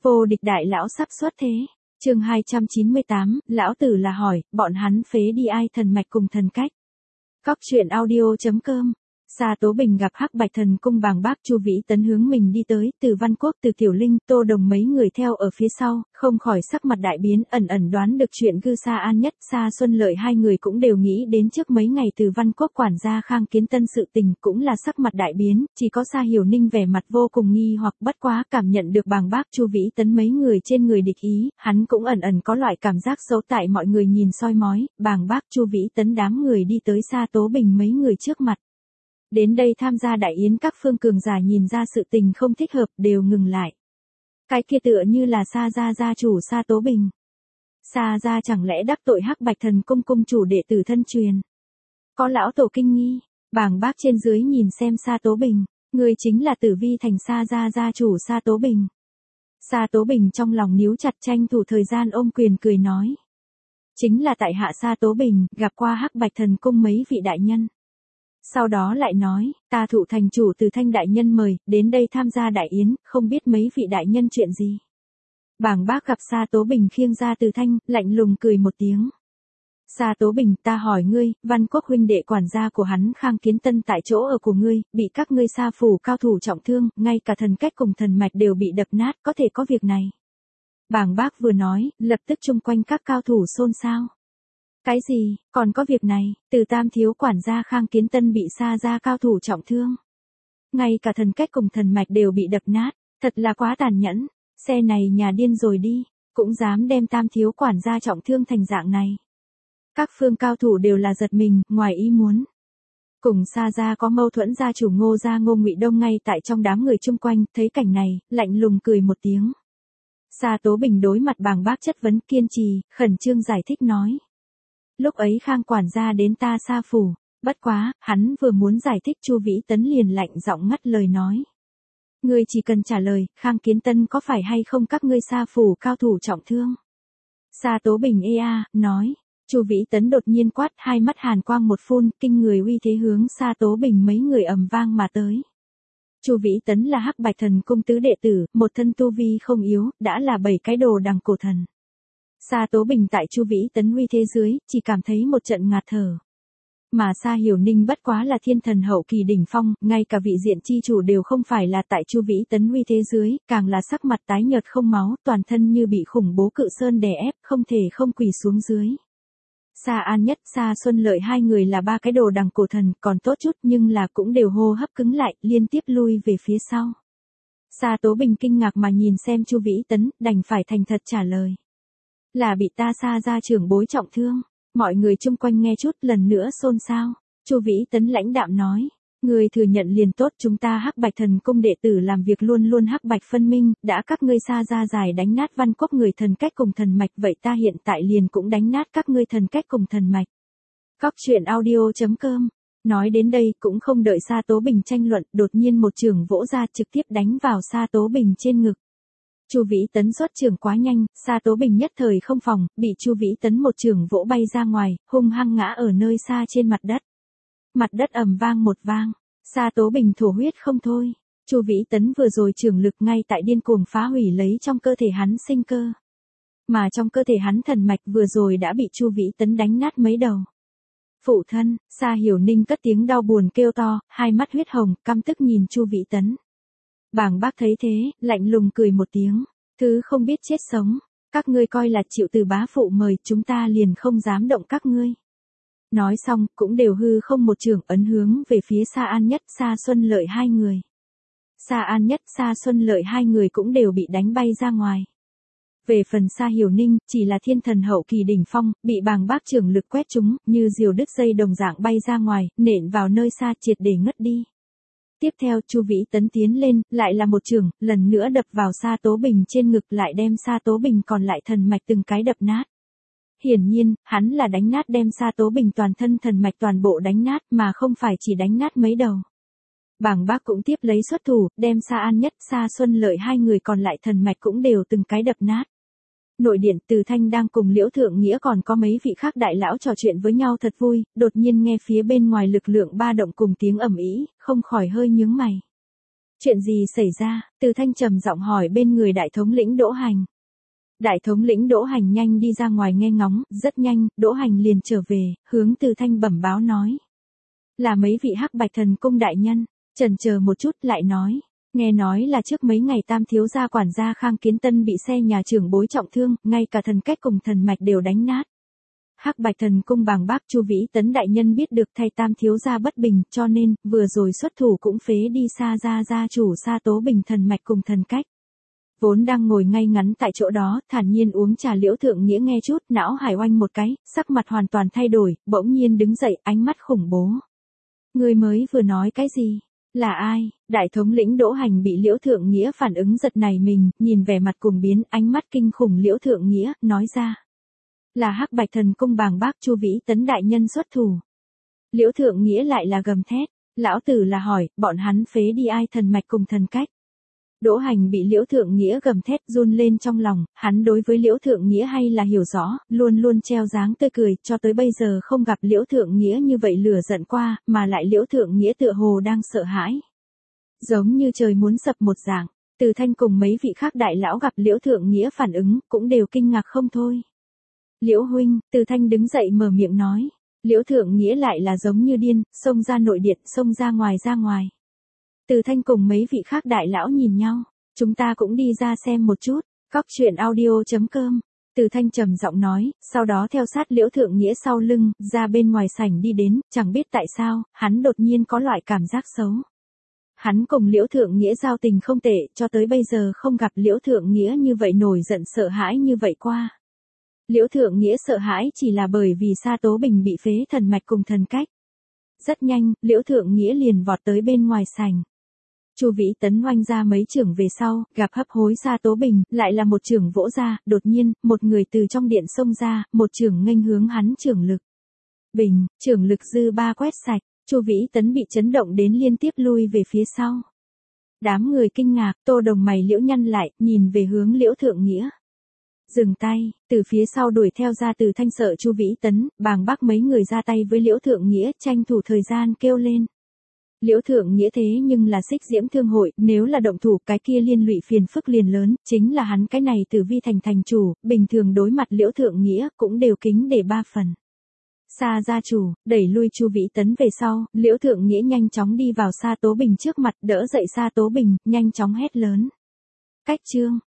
Vô địch đại lão sắp xuất thế. Chương 298, lão tử là hỏi, bọn hắn phế đi ai thần mạch cùng thần cách. Cóc truyện audio.com. Sa Tố Bình gặp Hắc Bạch Thần Cung bàng bác Chu Vĩ Tấn hướng mình đi tới, Từ Văn Quốc, Từ Tiểu Linh, Tô Đồng mấy người theo ở phía sau, không khỏi sắc mặt đại biến, ẩn ẩn đoán được chuyện Cư Sa An Nhất, Sa Xuân Lợi hai người cũng đều nghĩ đến trước mấy ngày Từ Văn Quốc quản gia Khang Kiến Tân sự tình, cũng là sắc mặt đại biến, chỉ có Sa Hiểu Ninh vẻ mặt vô cùng nghi hoặc, bất quá cảm nhận được bàng bác Chu Vĩ Tấn mấy người trên người địch ý, hắn cũng ẩn ẩn có loại cảm giác xấu tại mọi người nhìn soi mói, bàng bác Chu Vĩ Tấn đám người đi tới Sa Tố Bình mấy người trước mặt. Đến đây tham gia đại yến các phương cường giả nhìn ra sự tình không thích hợp đều ngừng lại. Cái kia tựa như là Sa gia gia chủ Sa Tố Bình. Sa gia chẳng lẽ đắc tội Hắc Bạch Thần Cung cung chủ đệ tử thân truyền. Có lão tổ kinh nghi, bàng bác trên dưới nhìn xem Sa Tố Bình, người chính là Tử Vi thành Sa gia gia chủ Sa Tố Bình. Sa Tố Bình trong lòng níu chặt tranh thủ thời gian ôm quyền cười nói. Chính là tại hạ Sa Tố Bình, gặp qua Hắc Bạch Thần Cung mấy vị đại nhân. Sau đó lại nói, ta thụ thành chủ Từ Thanh đại nhân mời, đến đây tham gia đại yến, không biết mấy vị đại nhân chuyện gì. Bàng bác gặp Sa Tố Bình khiêng ra Từ Thanh, lạnh lùng cười một tiếng. Sa Tố Bình, ta hỏi ngươi, Văn Quốc huynh đệ quản gia của hắn Khang Kiến Tân tại chỗ ở của ngươi, bị các ngươi Sa phủ cao thủ trọng thương, ngay cả thần cách cùng thần mạch đều bị đập nát, có thể có việc này. Bàng bác vừa nói, lập tức chung quanh các cao thủ xôn xao. Cái gì, còn có việc này, Từ Tam thiếu quản gia Khang Kiến Tân bị Sa gia cao thủ trọng thương. Ngay cả thần cách cùng thần mạch đều bị đập nát, thật là quá tàn nhẫn, xe này nhà điên rồi đi, cũng dám đem Tam thiếu quản gia trọng thương thành dạng này. Các phương cao thủ đều là giật mình, ngoài ý muốn. Cùng Sa gia có mâu thuẫn gia chủ Ngô gia Ngô Ngụy Đông ngay tại trong đám người chung quanh, thấy cảnh này, lạnh lùng cười một tiếng. Sa Tố Bình đối mặt bàng bác chất vấn kiên trì, khẩn trương giải thích nói. Lúc ấy Khang quản gia đến ta Sa phủ, bất quá, hắn vừa muốn giải thích Chu Vĩ Tấn liền lạnh giọng ngắt lời nói. Ngươi chỉ cần trả lời, Khang Kiến Tân có phải hay không các ngươi Sa phủ cao thủ trọng thương? Sa Tố Bình nói. Chu Vĩ Tấn đột nhiên quát, hai mắt hàn quang một phun, kinh người uy thế hướng Sa Tố Bình mấy người ầm vang mà tới. Chu Vĩ Tấn là Hắc Bạch Thần Cung tứ đệ tử, một thân tu vi không yếu, đã là 7 cái đồ đằng cổ thần. Sa Tố Bình tại Chu Vĩ Tấn uy thế dưới, chỉ cảm thấy một trận ngạt thở. Mà Sa Hiểu Ninh bất quá là thiên thần hậu kỳ đỉnh phong, ngay cả vị diện chi chủ đều không phải là tại Chu Vĩ Tấn uy thế dưới, càng là sắc mặt tái nhợt không máu, toàn thân như bị khủng bố cự sơn đè ép, không thể không quỳ xuống dưới. Sa An Nhất, Sa Xuân Lợi hai người là 3 cái đồ đằng cổ thần, còn tốt chút nhưng là cũng đều hô hấp cứng lại, liên tiếp lui về phía sau. Sa Tố Bình kinh ngạc mà nhìn xem Chu Vĩ Tấn, đành phải thành thật trả lời. Là bị ta Sa gia trưởng bối trọng thương. Mọi người chung quanh nghe chút lần nữa xôn xao. Chu Vĩ Tấn lãnh đạm nói. Người thừa nhận liền tốt, chúng ta Hắc Bạch Thần Cung đệ tử làm việc luôn luôn hắc bạch phân minh, đã các ngươi Sa gia giải đánh nát Văn Quốc người thần cách cùng thần mạch, vậy ta hiện tại liền cũng đánh nát các ngươi thần cách cùng thần mạch. Cóc truyện audio.com. Nói đến đây cũng không đợi Sa Tố Bình tranh luận, đột nhiên một chưởng vỗ ra trực tiếp đánh vào Sa Tố Bình trên ngực. Chu Vĩ Tấn xuất chưởng quá nhanh, Sa Tố Bình nhất thời không phòng, bị Chu Vĩ Tấn một chưởng vỗ bay ra ngoài, hung hăng ngã ở nơi xa trên mặt đất. Mặt đất ầm vang một vang, Sa Tố Bình thổ huyết không thôi. Chu Vĩ Tấn vừa rồi chưởng lực ngay tại điên cuồng phá hủy lấy trong cơ thể hắn sinh cơ. Mà trong cơ thể hắn thần mạch vừa rồi đã bị Chu Vĩ Tấn đánh nát mấy đầu. Phụ thân, Sa Hiểu Ninh cất tiếng đau buồn kêu to, hai mắt huyết hồng, căm tức nhìn Chu Vĩ Tấn. Bàng bác thấy thế, lạnh lùng cười một tiếng, thứ không biết chết sống, các ngươi coi là chịu từ bá phụ mời, chúng ta liền không dám động các ngươi. Nói xong, cũng đều hư không một chưởng ấn hướng về phía Sa An Nhất, Sa Xuân Lợi hai người. Sa An Nhất, Sa Xuân Lợi hai người cũng đều bị đánh bay ra ngoài. Về phần Sa Hiểu Ninh, chỉ là thiên thần hậu kỳ đỉnh phong, bị bàng bác chưởng lực quét trúng, như diều đứt dây đồng dạng bay ra ngoài, nện vào nơi xa triệt để ngất đi. Tiếp theo Chu Vĩ Tấn tiến lên, lại là một chưởng, lần nữa đập vào Sa Tố Bình trên ngực, lại đem Sa Tố Bình còn lại thần mạch từng cái đập nát. Hiển nhiên, hắn là đánh nát đem Sa Tố Bình toàn thân thần mạch toàn bộ đánh nát mà không phải chỉ đánh nát mấy đầu. Bàng bác cũng tiếp lấy xuất thủ, đem Sa An Nhất, Sa Xuân Lợi hai người còn lại thần mạch cũng đều từng cái đập nát. Nội điện Từ Thanh đang cùng Liễu Thượng Nghĩa còn có mấy vị khác đại lão trò chuyện với nhau thật vui, đột nhiên nghe phía bên ngoài lực lượng ba động cùng tiếng ầm ĩ, không khỏi hơi nhướng mày. Chuyện gì xảy ra? Từ Thanh trầm giọng hỏi bên người đại thống lĩnh Đỗ Hành. Đại thống lĩnh Đỗ Hành nhanh đi ra ngoài nghe ngóng, rất nhanh, Đỗ Hành liền trở về, hướng Từ Thanh bẩm báo nói. Là mấy vị Hắc Bạch Thần Cung đại nhân, chần chờ một chút lại nói. Nghe nói là trước mấy ngày Tam thiếu gia quản gia Khang Kiến Tân bị xe nhà trưởng bối trọng thương, ngay cả thần cách cùng thần mạch đều đánh nát. Hắc Bạch Thần Cung bàng bác Chu Vĩ Tấn đại nhân biết được thay Tam thiếu gia bất bình, cho nên vừa rồi xuất thủ cũng phế đi Sa gia chủ Sa Tố Bình thần mạch cùng thần cách. Vốn đang ngồi ngay ngắn tại chỗ đó, thản nhiên uống trà Liễu Thượng Nghĩa nghe chút, não hải oanh một cái, sắc mặt hoàn toàn thay đổi, bỗng nhiên đứng dậy, ánh mắt khủng bố. Người mới vừa nói cái gì? Là ai? Đại thống lĩnh Đỗ Hành bị Liễu Thượng Nghĩa phản ứng giật nảy mình, nhìn vẻ mặt cuồng biến, ánh mắt kinh khủng Liễu Thượng Nghĩa, nói ra. Là Hắc Bạch Thần Cung bàng bác Chu Vĩ Tấn đại nhân xuất thủ. Liễu Thượng Nghĩa lại là gầm thét, lão tử là hỏi, bọn hắn phế đi ai thần mạch cùng thần cách. Đỗ Hành bị Liễu Thượng Nghĩa gầm thét run lên trong lòng, hắn đối với Liễu Thượng Nghĩa hay là hiểu rõ, luôn luôn treo dáng tươi cười, cho tới bây giờ không gặp Liễu Thượng Nghĩa như vậy lửa giận qua, mà lại Liễu Thượng Nghĩa tựa hồ đang sợ hãi. Giống như trời muốn sập một dạng, Từ Thanh cùng mấy vị khác đại lão gặp Liễu Thượng Nghĩa phản ứng, cũng đều kinh ngạc không thôi. Liễu huynh, Từ Thanh đứng dậy mở miệng nói. Liễu Thượng Nghĩa lại là giống như điên, xông ra nội điện, xông ra ngoài. Từ Thanh cùng mấy vị khác đại lão nhìn nhau, chúng ta cũng đi ra xem một chút, coctruyện.audio.com. Từ Thanh trầm giọng nói, sau đó theo sát Liễu Thượng Nghĩa sau lưng, ra bên ngoài sảnh đi đến, chẳng biết tại sao, hắn đột nhiên có loại cảm giác xấu. Hắn cùng Liễu Thượng Nghĩa giao tình không tệ, cho tới bây giờ không gặp Liễu Thượng Nghĩa như vậy nổi giận sợ hãi như vậy qua. Liễu Thượng Nghĩa sợ hãi chỉ là bởi vì Sa Tố Bình bị phế thần mạch cùng thần cách. Rất nhanh, Liễu Thượng Nghĩa liền vọt tới bên ngoài sảnh. Chu Vĩ Tấn oanh ra mấy chưởng về sau, gặp hấp hối Sa Tố Bình, lại là một chưởng vỗ ra, đột nhiên, một người từ trong điện xông ra, một chưởng nghênh hướng hắn chưởng lực. Bình, chưởng lực dư ba quét sạch, Chu Vĩ Tấn bị chấn động đến liên tiếp lui về phía sau. Đám người kinh ngạc, Tô Đồng mày liễu nhăn lại, nhìn về hướng Liễu Thượng Nghĩa. Dừng tay, từ phía sau đuổi theo ra Từ Thanh sợ Chu Vĩ Tấn, bàng bác mấy người ra tay với Liễu Thượng Nghĩa, tranh thủ thời gian kêu lên. Liễu Thượng Nghĩa thế nhưng là Xích Diễm Thương hội, nếu là động thủ cái kia liên lụy phiền phức liền lớn, chính là hắn cái này Tử Vi thành chủ, bình thường đối mặt Liễu Thượng Nghĩa cũng đều kính để 3 phần. Sa gia chủ, đẩy lui Chu Vĩ Tấn về sau, Liễu Thượng Nghĩa nhanh chóng đi vào Sa Tố Bình trước mặt, đỡ dậy Sa Tố Bình, nhanh chóng hét lớn. Cách chương.